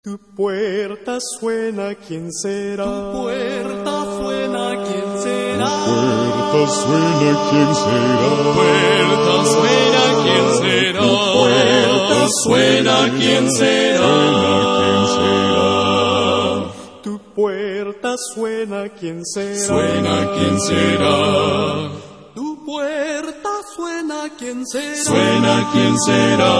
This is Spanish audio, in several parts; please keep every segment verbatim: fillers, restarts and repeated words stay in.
Tu puerta suena, ¿quién será? Tu puerta suena, ¿quién será? Puerta suena, ¿quién será? Puerta suena, ¿quién será? Puerta suena, ¿quién será? Tu puerta suena, ¿quién será? Suena, ¿quién será? Tu puerta suena, ¿quién será? Suena, ¿quién será?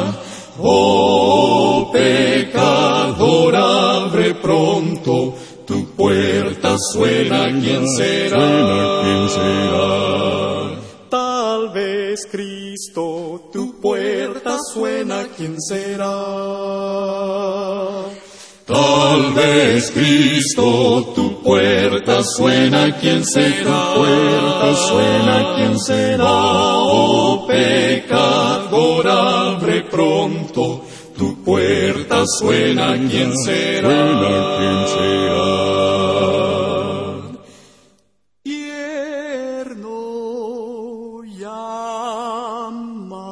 Oh, pecador, abre pronto, tu puerta suena, ¿quién será? Suena, ¿quién será? Tal vez Cristo, tu puerta suena, ¿quién será? Tal vez Cristo, tu puerta suena, ¿quién será? Tu puerta suena, ¿quién será? Oh, pecador, abre pronto, tu puerta suena, ¿quién será? Suena, ¿quién será? Tierno llama.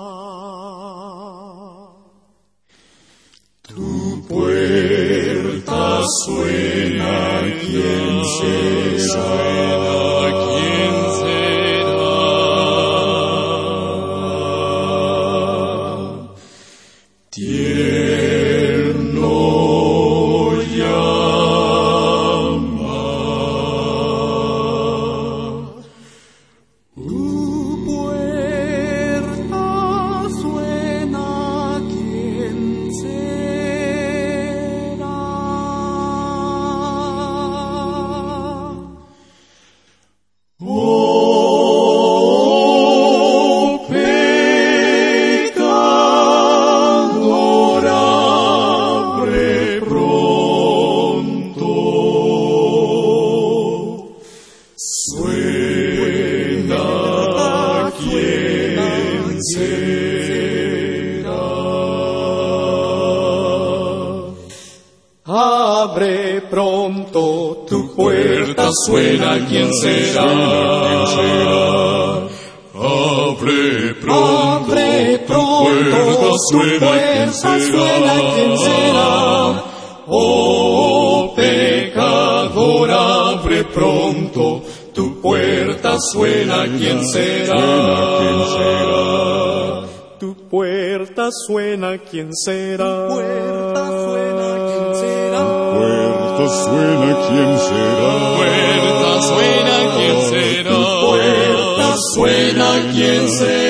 Tu puerta suena, ¿quién será? ¿Quién será? Tierno llama. Tu puerta suena, ¿quién será? Oh, pecador, abre pronto. Suena, ¿quién será? Abre pronto, Tu puerta suena, ¿quién será? ¿Quién será? Abre pronto, Abre pronto, tu puerta suena, ¿quién suena, ¿quién será? Oh, pecador, abre pronto, tu puerta suena, ¿quién será? ¿Quién será? Tu puerta suena, ¿quién será? Puerta suena, ¿quién será? Puerta suena, ¿quién será? Puerta suena, ¿quién será? Puerta suena, ¿quién será?